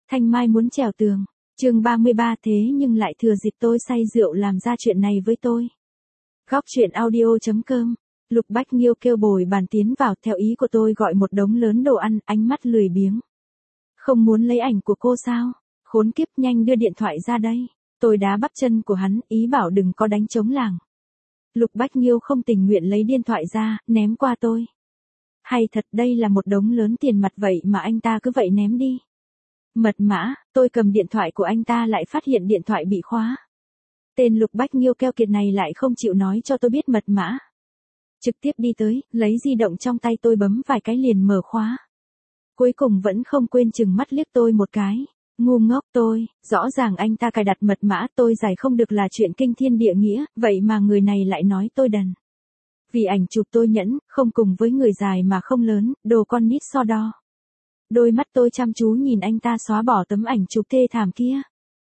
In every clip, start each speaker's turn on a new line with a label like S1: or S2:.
S1: Thanh Mai muốn trèo tường. Chương 33 thế nhưng lại thừa dịp tôi say rượu làm ra chuyện này với tôi. Góc truyện audio.com. Lục Bách Nghiêu kêu bồi bàn tiến vào, theo ý của tôi gọi một đống lớn đồ ăn, ánh mắt lười biếng. Không muốn lấy ảnh của cô sao? Khốn kiếp, nhanh đưa điện thoại ra đây. Tôi đá bắp chân của hắn, ý bảo đừng có đánh trống làng. Lục Bách Nghiêu không tình nguyện lấy điện thoại ra, ném qua tôi. Hay thật, đây là một đống lớn tiền mặt vậy mà anh ta cứ vậy ném đi. Mật mã, tôi cầm điện thoại của anh ta lại phát hiện điện thoại bị khóa. Tên Lục Bách Nghiêu keo kiệt này lại không chịu nói cho tôi biết mật mã. Trực tiếp đi tới, lấy di động trong tay tôi bấm vài cái liền mở khóa. Cuối cùng vẫn không quên chừng mắt liếc tôi một cái. Ngu ngốc tôi, rõ ràng anh ta cài đặt mật mã tôi giải không được là chuyện kinh thiên địa nghĩa, vậy mà người này lại nói tôi đần. Vì ảnh chụp tôi nhẫn, không cùng với người dài mà không lớn, đồ con nít so đo. Đôi mắt tôi chăm chú nhìn anh ta xóa bỏ tấm ảnh chụp thê thảm kia.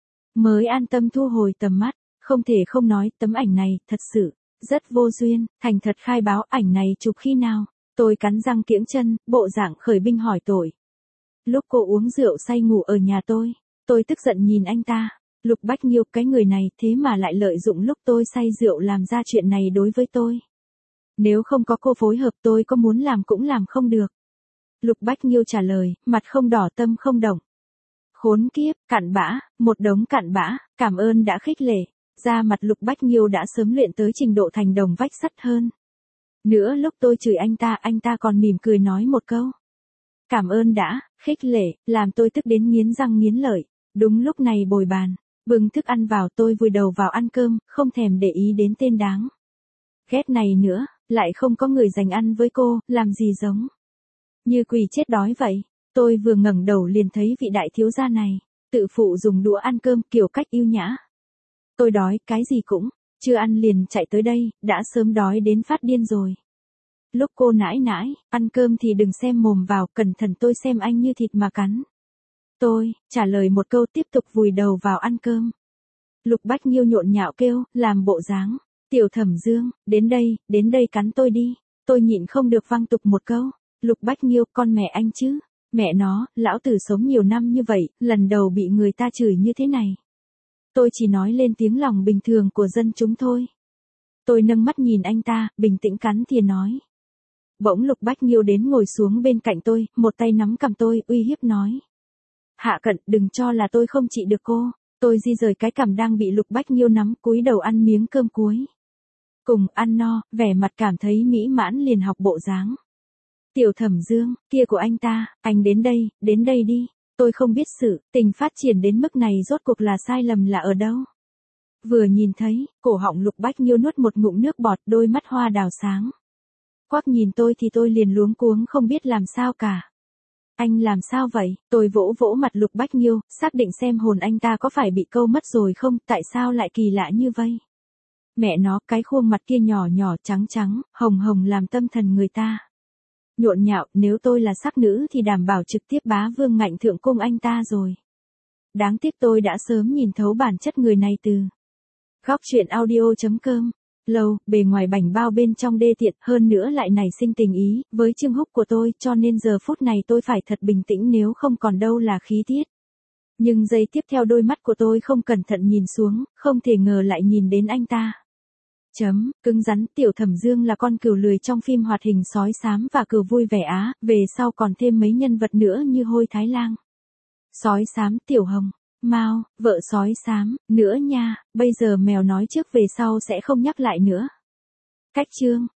S1: Mới an tâm thu hồi tầm mắt, không thể không nói tấm ảnh này thật sự rất vô duyên, thành thật khai báo ảnh này chụp khi nào. Tôi cắn răng kiễng chân, bộ dạng khởi binh hỏi tội. Lúc cô uống rượu say ngủ ở nhà tôi tức giận nhìn anh ta. Lục Bách Nghiêu, cái người này thế mà lại lợi dụng lúc tôi say rượu làm ra chuyện này đối với tôi. Nếu không có cô phối hợp tôi có muốn làm cũng làm không được. Lục Bách Nghiêu trả lời, mặt không đỏ tâm không động. Khốn kiếp, cặn bã, một đống cặn bã, cảm ơn đã khích lệ. Da mặt Lục Bách Nghiêu đã sớm luyện tới trình độ thành đồng vách sắt hơn. Nữa lúc tôi chửi anh ta còn mỉm cười nói một câu. Cảm ơn đã, khích lệ, làm tôi tức đến nghiến răng nghiến lợi. Đúng lúc này bồi bàn, bưng thức ăn vào tôi vùi đầu vào ăn cơm, không thèm để ý đến tên đáng ghét này nữa, lại không có người dành ăn với cô, làm gì giống như quỷ chết đói vậy. Tôi vừa ngẩng đầu liền thấy vị đại thiếu gia này, tự phụ dùng đũa ăn cơm kiểu cách yêu nhã. Tôi đói, cái gì cũng chưa ăn liền chạy tới đây, đã sớm đói đến phát điên rồi. Lúc cô nãi nãi, ăn cơm thì đừng xem mồm vào, cẩn thận tôi xem anh như thịt mà cắn. Tôi trả lời một câu tiếp tục vùi đầu vào ăn cơm. Lục Bách Nghiêu nhộn nhạo kêu, làm bộ dáng. Tiểu Thẩm Dương, đến đây cắn tôi đi. Tôi nhịn không được văng tục một câu. Lục Bách Nghiêu, con mẹ anh chứ. Mẹ nó, lão tử sống nhiều năm như vậy, lần đầu bị người ta chửi như thế này. Tôi chỉ nói lên tiếng lòng bình thường của dân chúng thôi. Tôi nâng mắt nhìn anh ta, bình tĩnh cắn thìa nói. Bỗng Lục Bách Nghiêu đến ngồi xuống bên cạnh tôi, một tay nắm cằm tôi, uy hiếp nói. Hạ Cận, đừng cho là tôi không trị được cô. Tôi di rời cái cằm đang bị Lục Bách Nghiêu nắm, cúi đầu ăn miếng cơm cuối. Cùng ăn no, vẻ mặt cảm thấy mỹ mãn liền học bộ dáng. Tiểu Thẩm Dương, kia của anh ta, anh đến đây đi. Tôi không biết sự tình phát triển đến mức này rốt cuộc là sai lầm là ở đâu. Vừa nhìn thấy, cổ họng Lục Bách Nghiêu nuốt một ngụm nước bọt, đôi mắt hoa đào sáng. Quắc nhìn tôi thì tôi liền luống cuống không biết làm sao cả. Anh làm sao vậy? Tôi vỗ vỗ mặt Lục Bách Nghiêu, xác định xem hồn anh ta có phải bị câu mất rồi không, tại sao lại kỳ lạ như vậy? Mẹ nó, cái khuôn mặt kia nhỏ nhỏ trắng trắng, hồng hồng làm tâm thần người ta. Nhộn nhạo, nếu tôi là sắc nữ thì đảm bảo trực tiếp bá vương ngạnh thượng cung anh ta rồi. Đáng tiếc tôi đã sớm nhìn thấu bản chất người này từ góc truyện audio.com. Lâu, bề ngoài bảnh bao bên trong đê tiện, hơn nữa lại nảy sinh tình ý, với Trương Húc của tôi, cho nên giờ phút này tôi phải thật bình tĩnh nếu không còn đâu là khí tiết. Nhưng giây tiếp theo đôi mắt của tôi không cẩn thận nhìn xuống, không thể ngờ lại nhìn đến anh ta. Cứng rắn, Tiểu Thẩm Dương là con cừu lười trong phim hoạt hình Sói Xám và Cừu Vui Vẻ Á, về sau còn thêm mấy nhân vật nữa như Hôi Thái Lang, Sói Xám, Tiểu Hồng, Mao, vợ Sói Xám, nữa nha, bây giờ mèo nói trước về sau sẽ không nhắc lại nữa. Cách chương.